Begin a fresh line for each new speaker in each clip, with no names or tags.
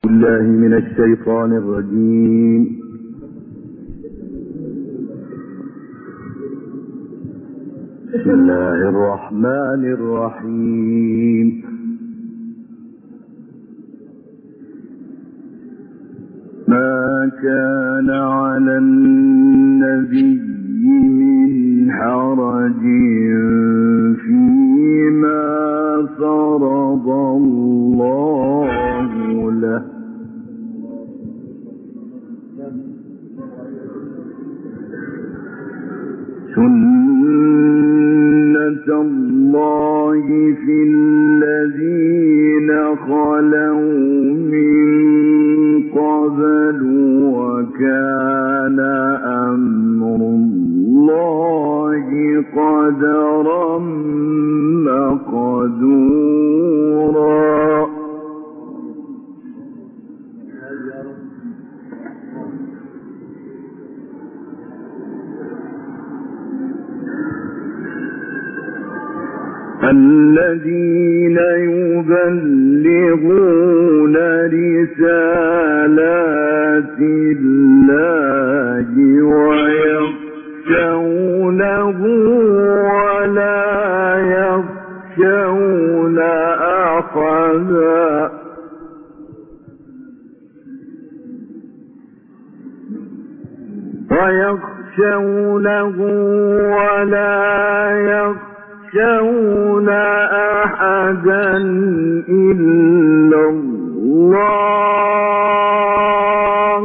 بالله من الشيطان الرجيم. بسم الله الرحمن الرحيم. ما كان على النبي من حرج فيما فرض الله له، سنة الله في الذين خلوا من قبل، وكان أمر الله قدرا مقدورا. الذين يبلغون رسالات الله ويخشونه ولا يخشون أحدا إلا الله.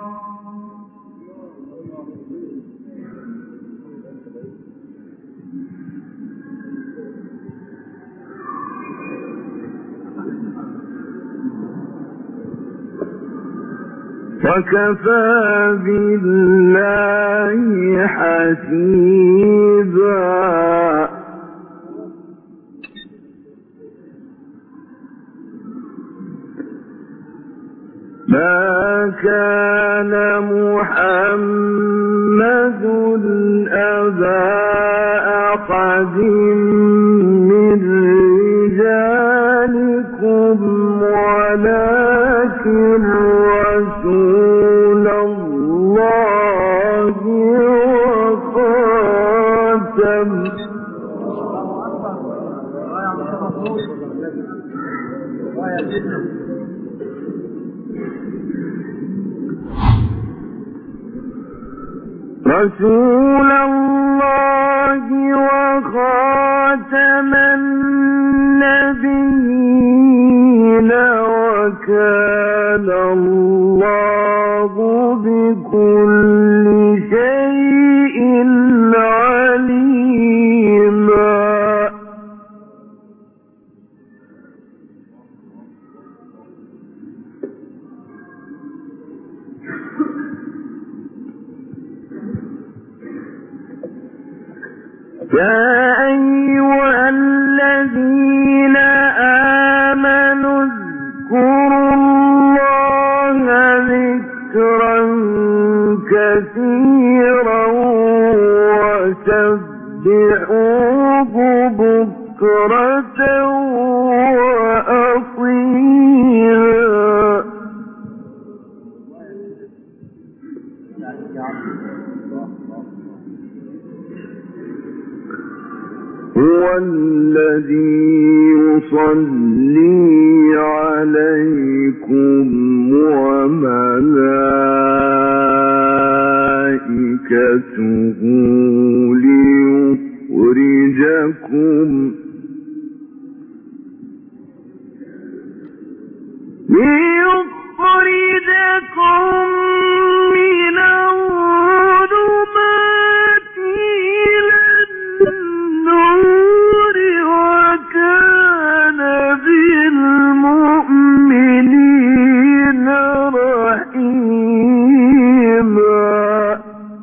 وكفى بالله حسيبا. ما كان محمد أبا أحد من رجالكم ولكن رسول الله وخاتم النبيين، وكان الله بكل شيء عليما. يا أيها الذين آمنوا اذكروا الله ذكرا كثيرا وسبحوه بكرة وأصيلا. هو الذي يصلي عليكم وملائكته ليخرجكم من الظلمات إلى النور، وكان بالمؤمنين رحيما.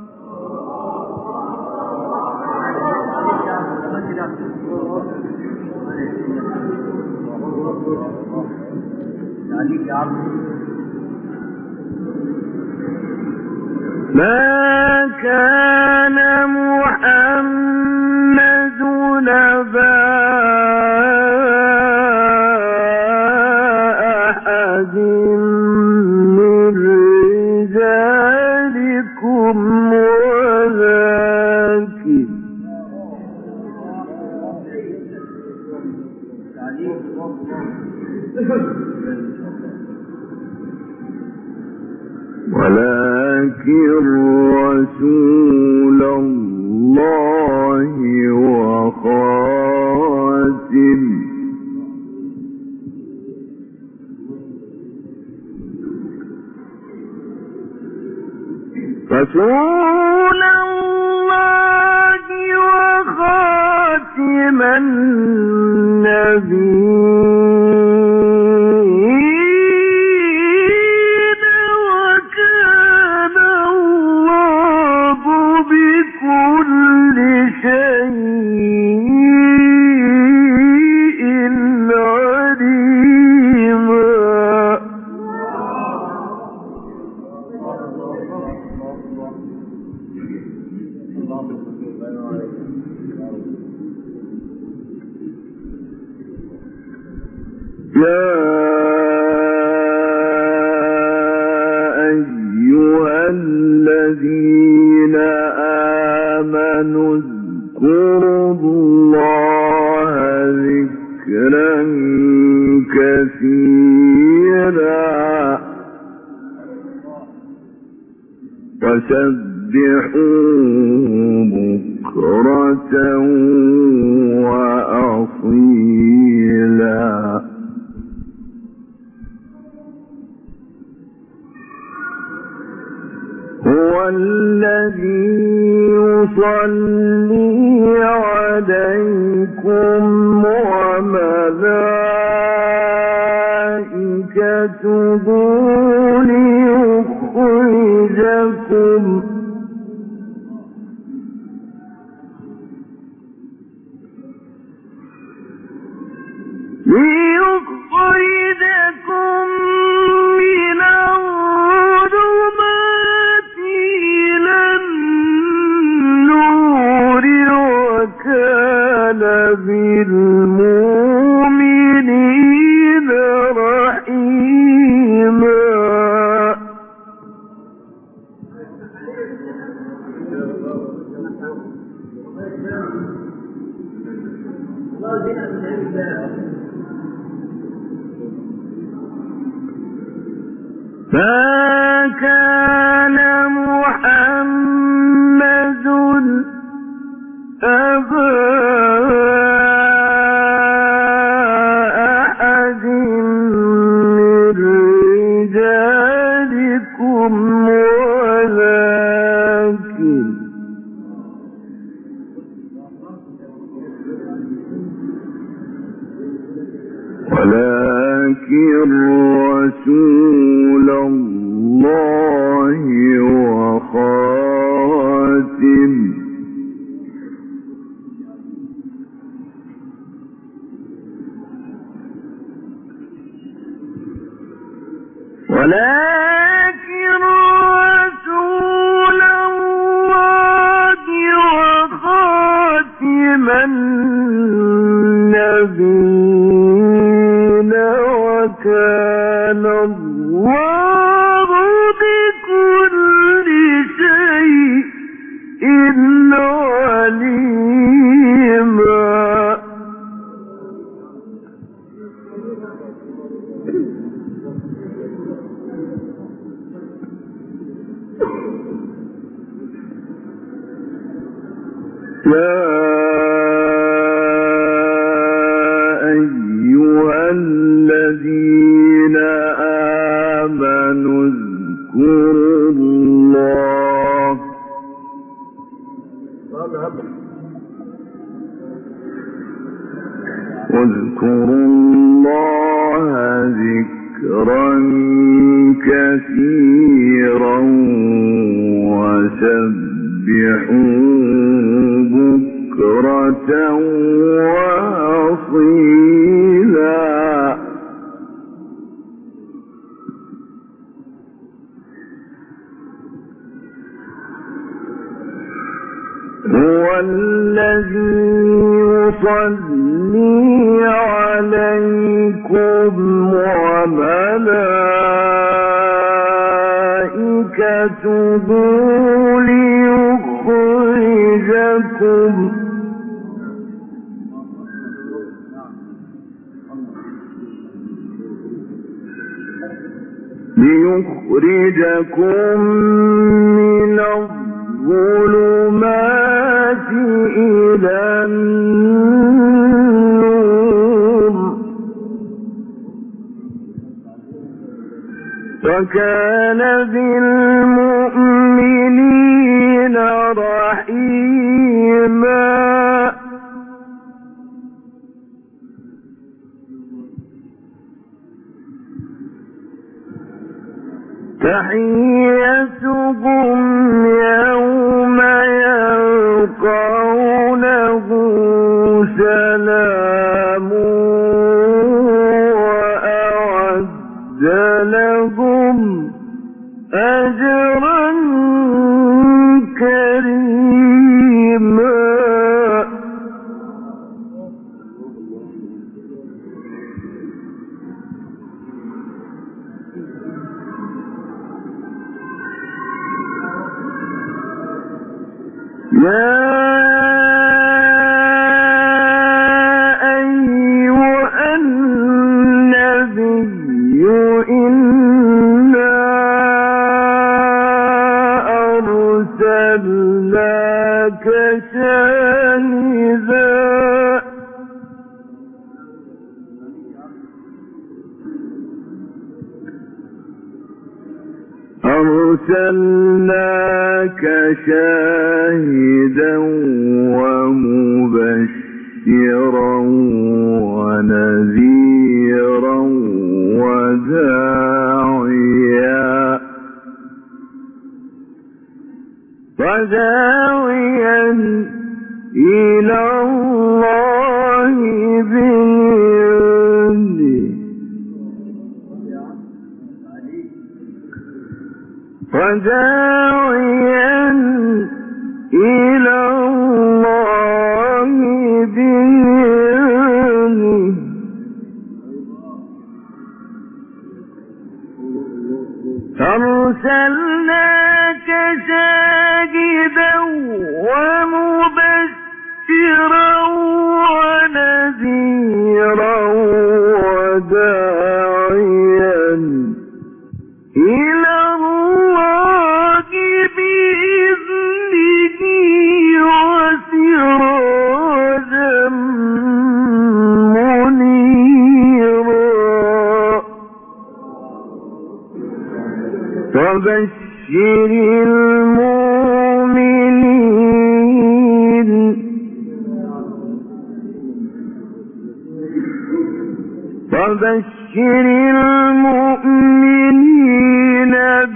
ما كان محمد أبا أحد من رجالكم ولكن رسول الله وخاتم رسول الله وخاتم النبيين وكان الله بكل شيء عليما. يا أيها الذين آمنوا اذكروا الله ذكرا كثيرا وسبحوه بكرة وأصيلا. هو الذي يصلي عليكم وملائكته ليخرجكم من الظلمات إلى النور وكان بالمؤمنين رحيما. ما كان محمد أبا أحد من رجالكم ولكن رسول الله وخاتم النبيين وكان الله بكل شيء عليما. يا أيها الذين آمنوا اذكروا الله ذكرا كثيرا وسبحوه بكرة وأصيلا. هو الذي يصلي عليكم وملائكته وملائكته ليخرجكم من الظلمات إلى النور وكان بالمؤمنين رحيما. تحيتهم يوم يلقونه سلام وأعد لهم أجرا كريما. يا أيها النبي إنا أرسلناك شاهدا ومبشرا ونذيرا وداعيا إلى الله بإذنه أرسلناك شاهدا ومبشرا ونذيرا وداعيا إلى الله بإذنه وسراجا منيرا. فبشر المؤمنين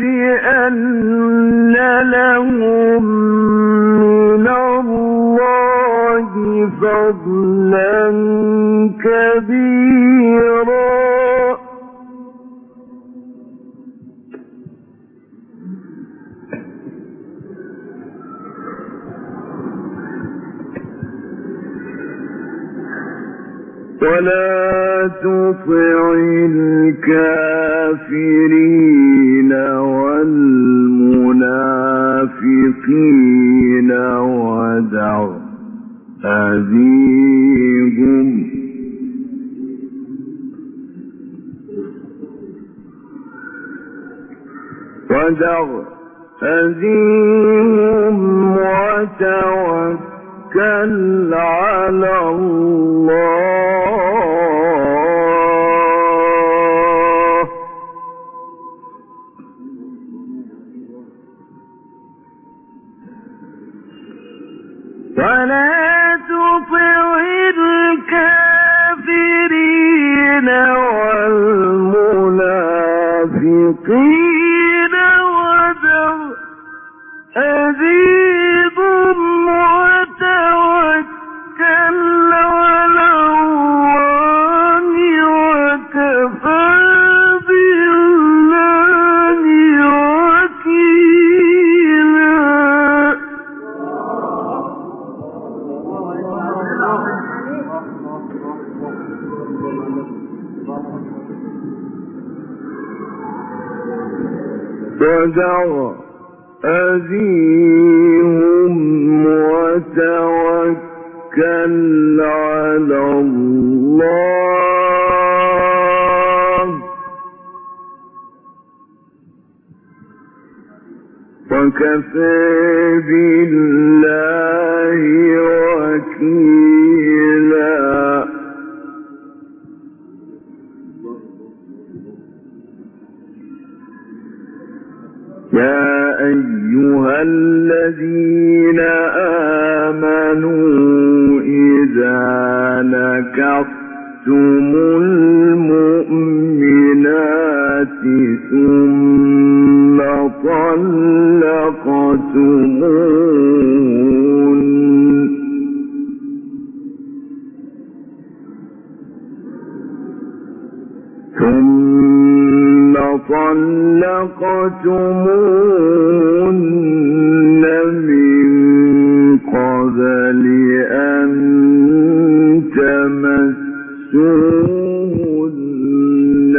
بأن لهم من الله فضلا كبيرا. ولا تطع الكافرين والمنافقين ودع أذيهم وتوكل على الله ولا تطع الكافرين والمنافقين ودع أذيهم وتوكل على الله وكفى بالله وكيلا. فدع أذيهم وتوكل على الله وكفى بالله وكيلا. يا أيها الذين آمنوا إذا نكحتم المؤمنات ثم طلقتموهن من قبل أن تمسوهن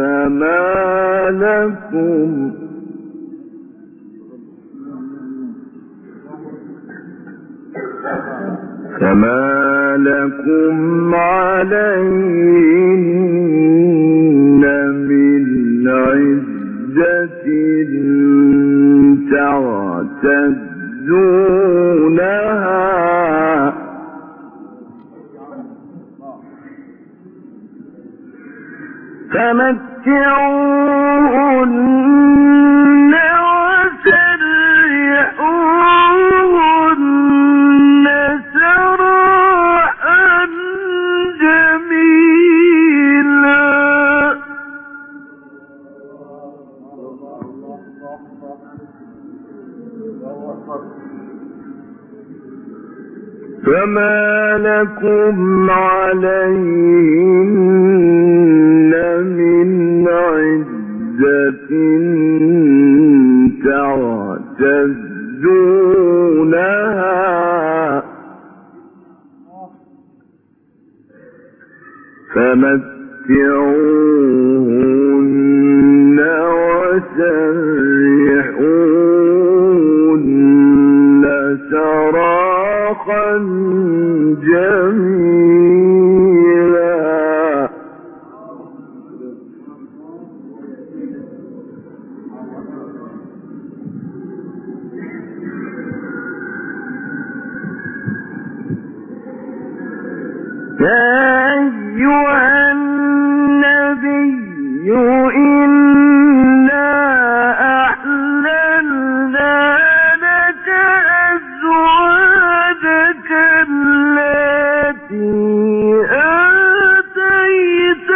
فما لكم عليهن من عدة تعتدونها فمتعوهن وسرحوهن سراحا جميلا. فما لكم عليهن من عدة تعتدونها فمتعوهن وسرحوهن سراحا جميلا. يا أيها النبي إنا أحللنا لك أزواجك التي آتيت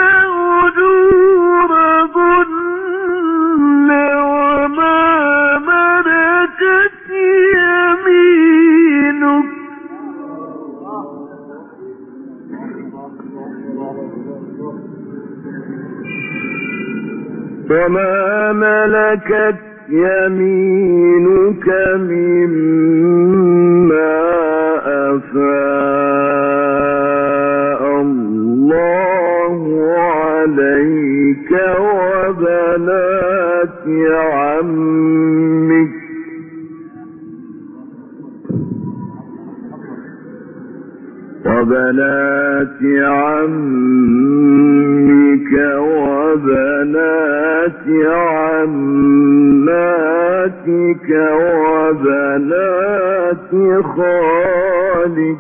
أجورهن وما ملكت يمينك مما أفاء الله عليك وبنات عمك وبنات عماتك وبنات خالك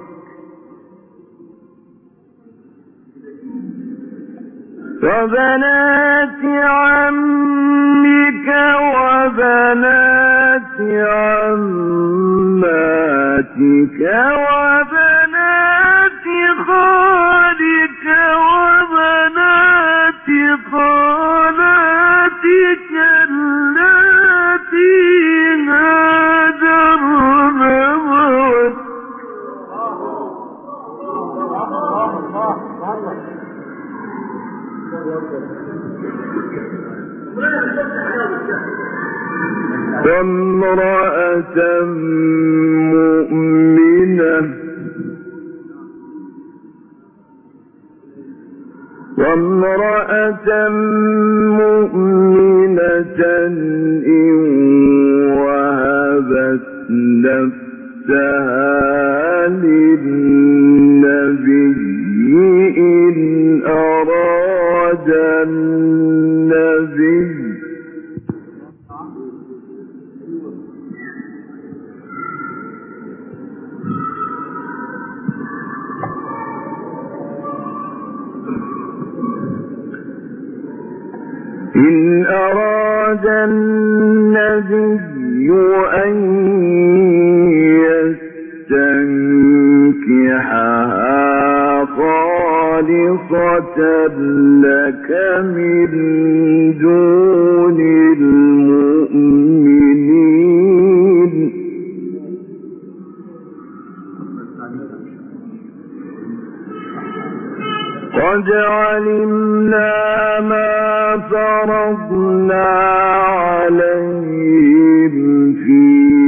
وبنات عمك وبنات عماتك وبنات خالك وبنات خالاتك اللاتي هاجرن معك وامرأة مؤمنة إن إن أراد النبي أن يستنكحها خالصة لك من دون المؤمنين قد علمنا ما فرضنا عليهم في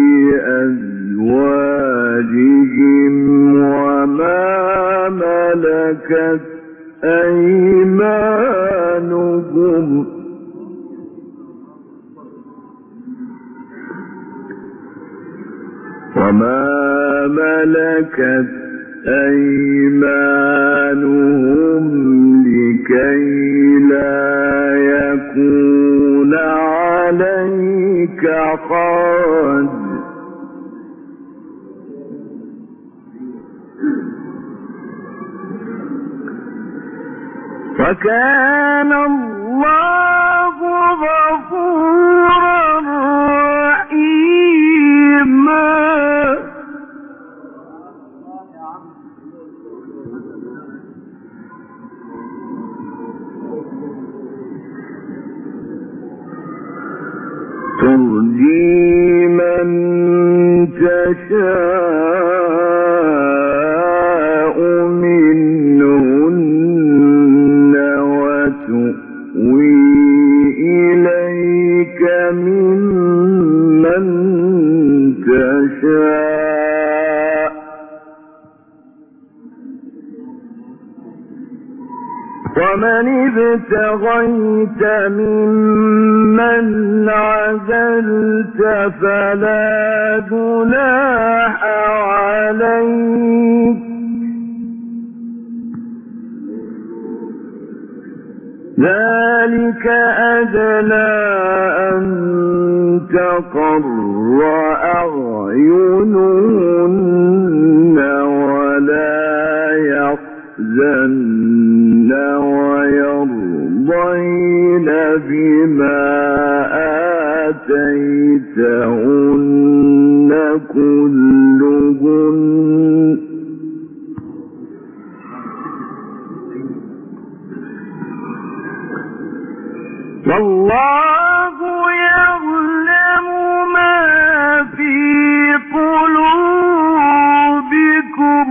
أزواجهم وما ملكت أيمانهم لكي لا يكون عليك حرج وكان الله غفورا رحيما ترجي من تشاء منهن وتؤوي إليك ممن تشاء ومن ابتغيت ممن عزلت فلا جناح عليك ذلك أدنى أن تقر أعينهن ولا يحزن ويرضين بما آتيتهن كلهن والله يعلم ما في قلوبكم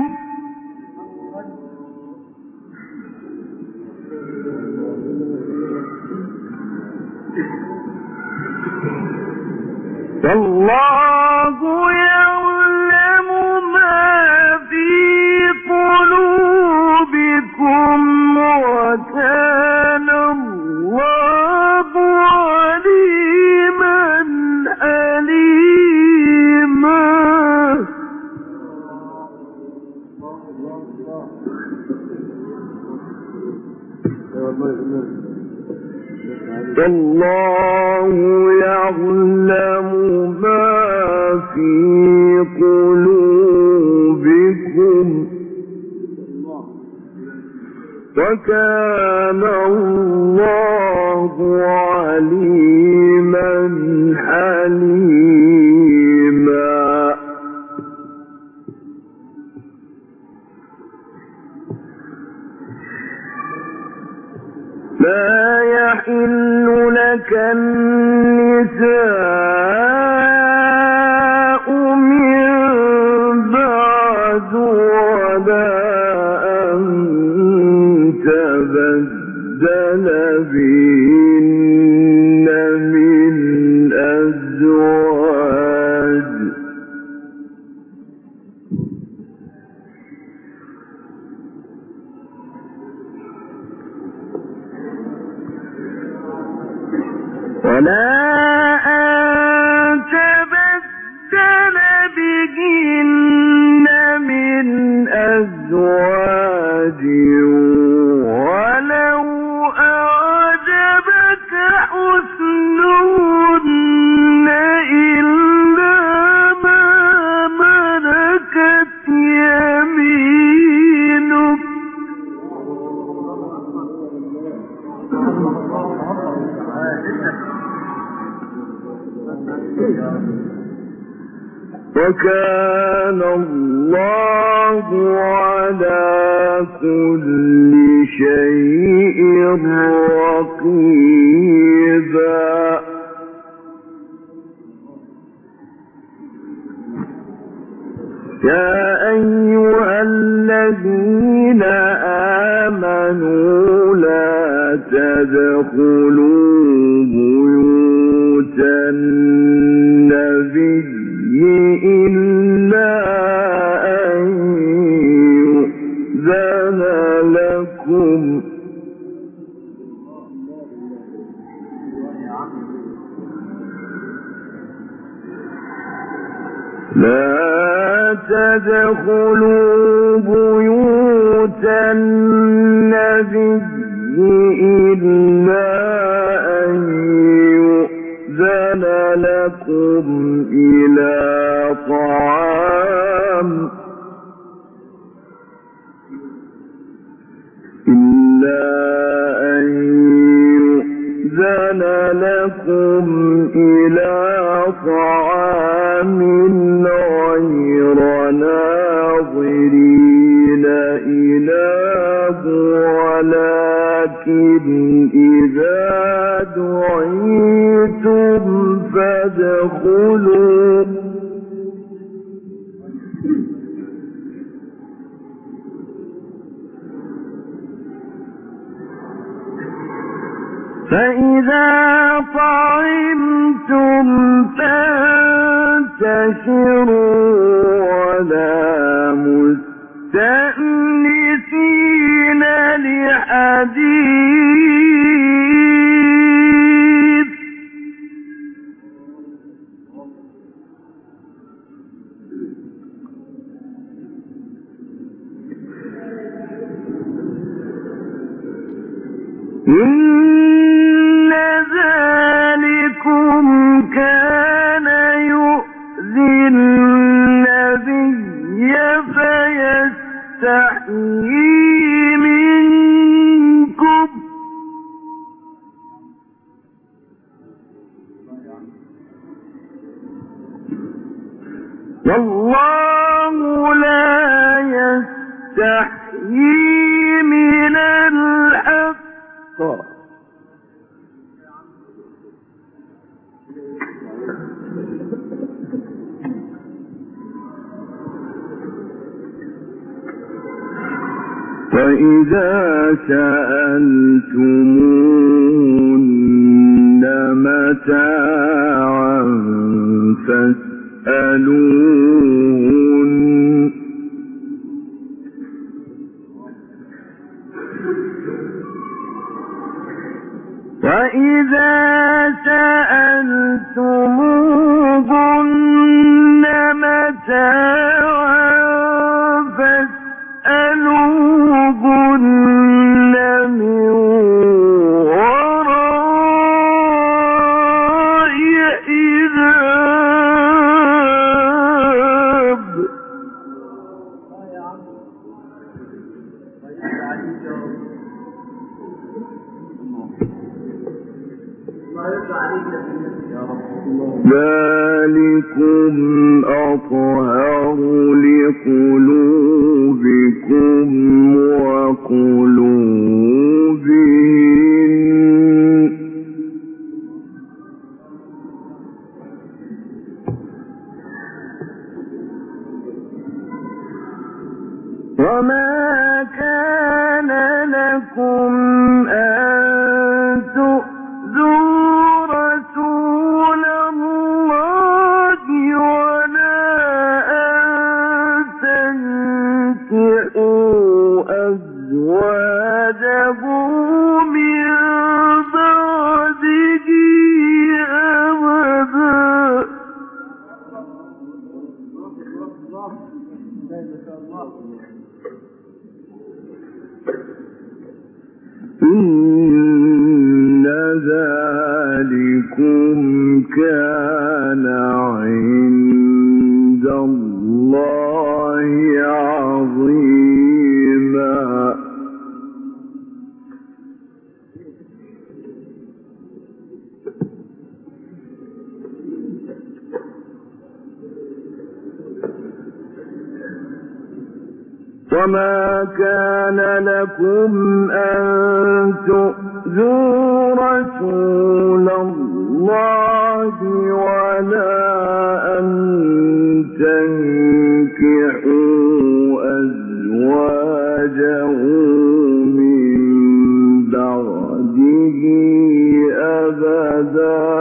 والله يعلم ما في قلوبكم وكان الله عليما حليما والله يعلم ما في قلوبكم وكان الله عليما حليما لا يحل لك النساء من بعد ولا أن تبدل بهن من أزواج ولا وكان الله على كل شيء رقيبا يا أيها الذين آمنوا لا تدخلوا بيوت النبي إلا أن يؤذن لكم لا تدخلوا بيوت النبي إلا أن يؤذن لكم إلى طعام غير ناظرين إله ولكن إذا دعيتم فادخلوا فإذا طعمتم فانتشروا ولا مستأنسين لحديث إن ذلكم كان يؤذي النبي فيستحيي منكم والله لا يستحيي من الحق فإذا سألتموهن متاعا فاسألوهن وإذا سألتموهن متاعا فاسألوهن من وراء حجاب ذلكم أطهر لقلوبكم وقلوبهم وما كان لكم أن تؤذوا رسول الله ولا أن تنكحوا أزواجه من بعده أبدا إن ذلكم كان عند الله عظيما وما كان لكم أن تؤذوا رسول الله ولا أن تنكحوا أزواجه من بعده أبدا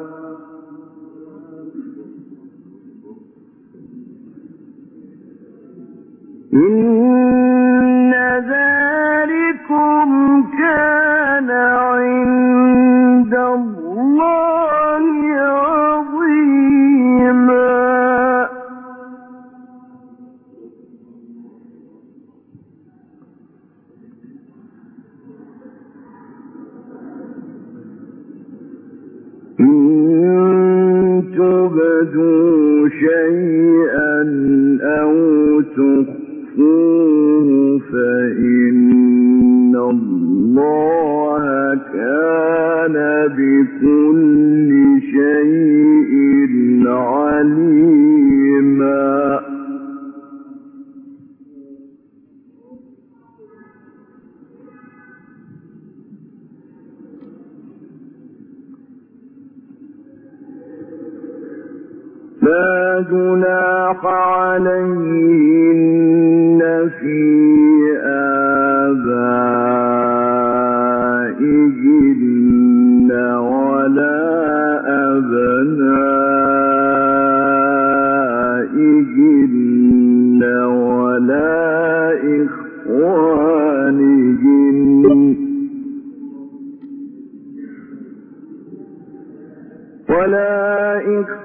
إن ذلكم كان عند الله عظيما إن تبدوا شيئا أو تخفوه فإن الله كان بكل شيء عليما لا جناح عليهن في آبائهن ولا أبنائهن ولا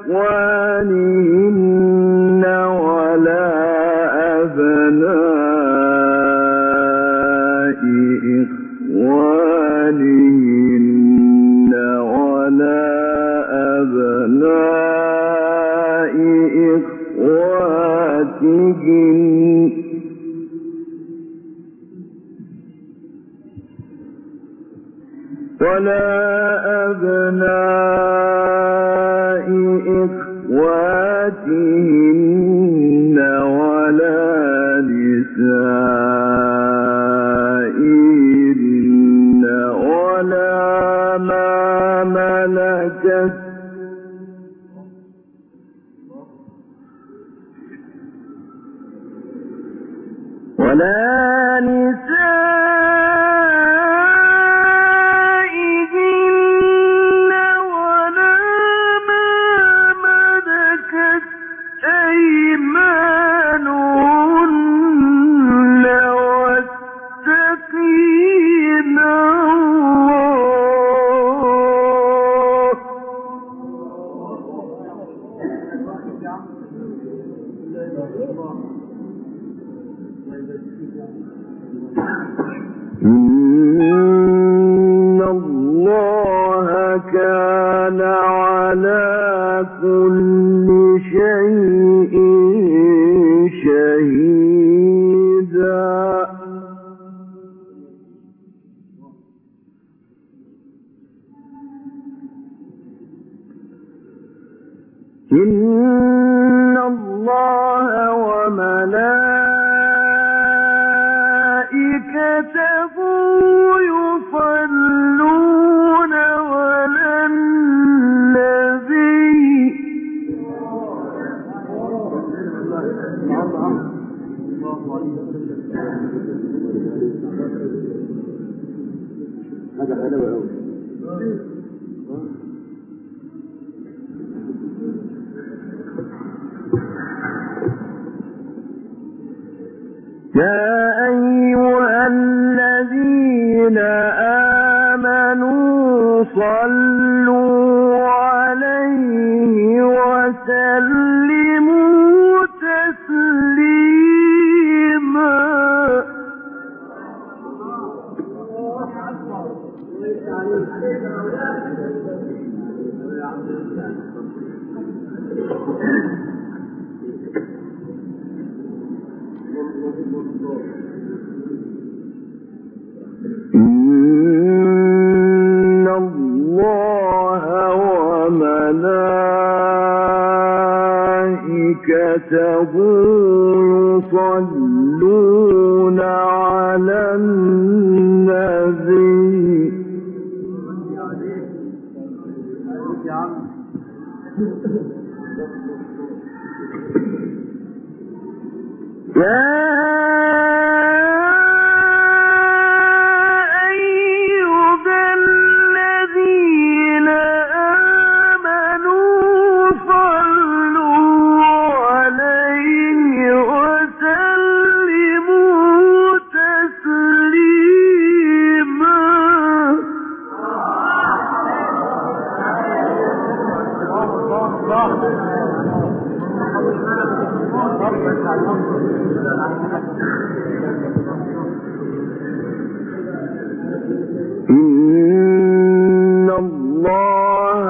إخوانهن ولا أبناء إخوانهن ولا أبناء إخواتهن ولا أبناء إخواتهن ولا نسائهن ولا ما ملكت أيمانهن واتقين إن الله كان على كل شيء شهيدا إن الله وملائكته يصلون على النبي هذا حلو قوي يا أيها الذين آمنوا صلوا عليه وسلموا تسليما إن الله وملائكته يصلون على النبي إن الله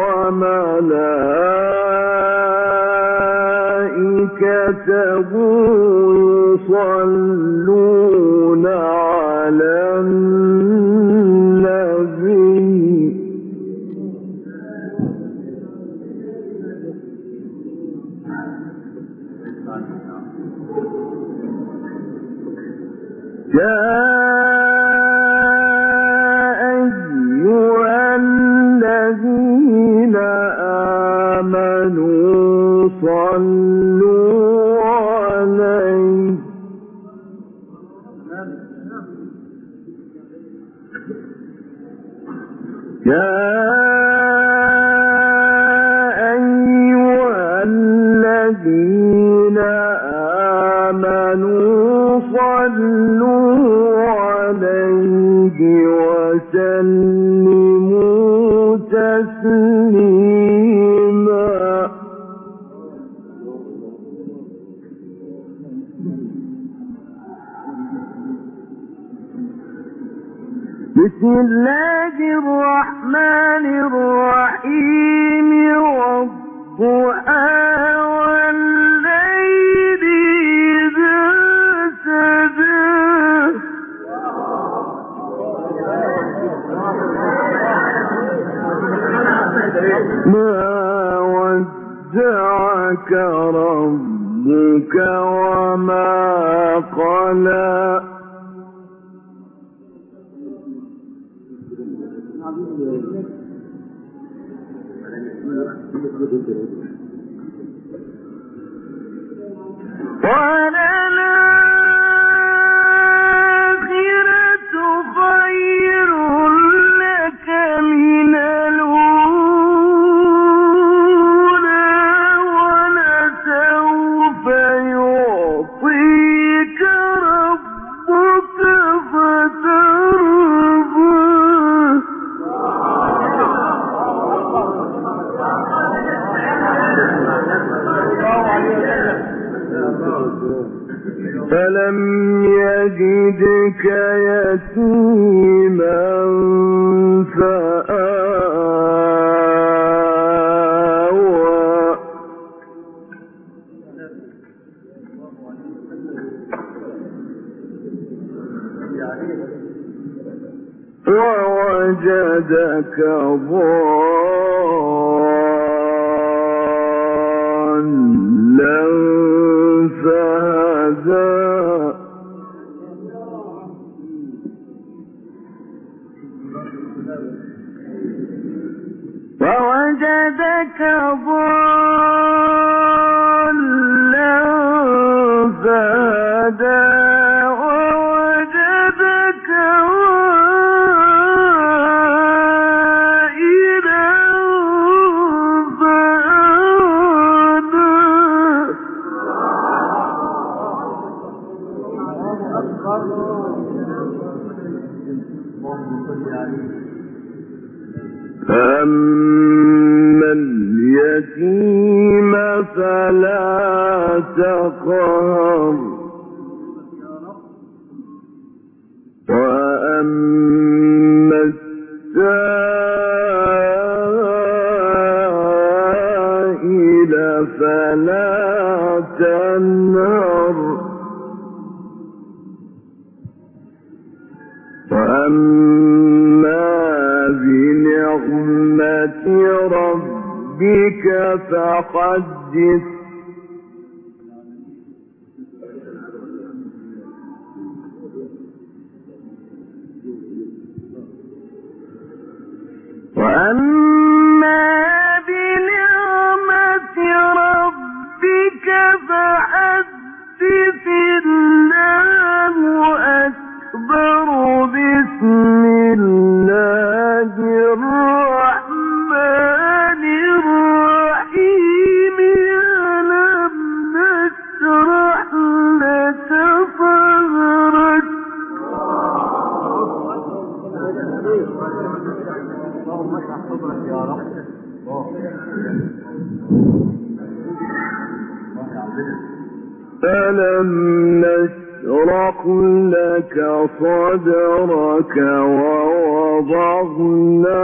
وملائكته يصلون على النبي يا أيها الذين آمنوا صلوا عليه يا أيها الذين آمنوا صلوا عليه وسلموا تسليما بسم الله الرحمن الرحيم والضحى والليل إذا سجى ما ودعك ربك وما قلى وللآخرة خير لك من الأولى ولسوف يعطيك ربك فترضى فلم يجدك يتيما فآوى ووجدك ضالا فهدى ووجدك ضالا فهدى ووجدك عائلا فأما اليتيم فلا تقهر وأما السائل فلا تنهر وأما بنعمة ربك فحدث ألم نشرح لك صدرك ووضعنا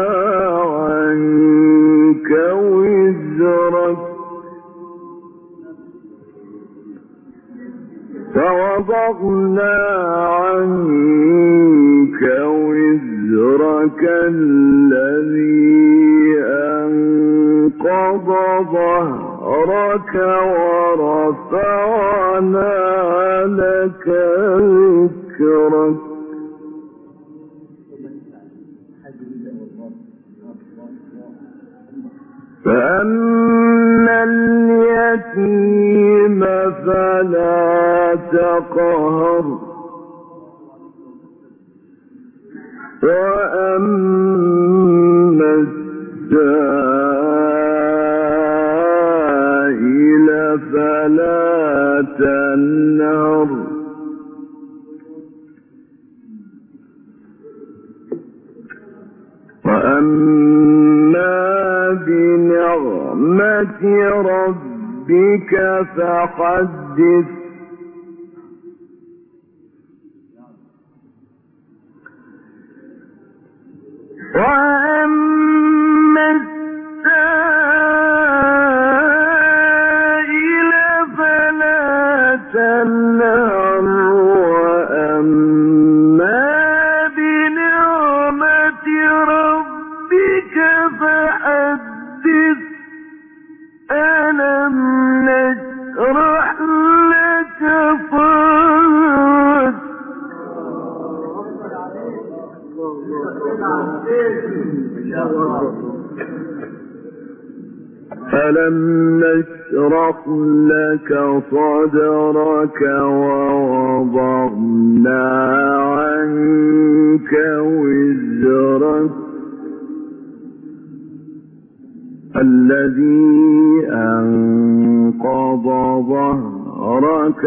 عنك وزرك الذي أنقض ظهرك ورفعنا لك ذكرك فأما اليتيم فلا تقهر وأما السائل فلا تنهر وأما بنعمة ربك فحدث وأما السائل فلا تنهر وأما بنعمة ربك فحدث ألم نشرح لك صدرك ألم نشرح لك صدرك ووضعنا عنك وزرك الذي أنقض ظهرك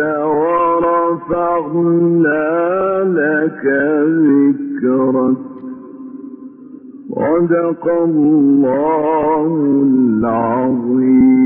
ورفعنا لك ذكرك صدق الله العظيم.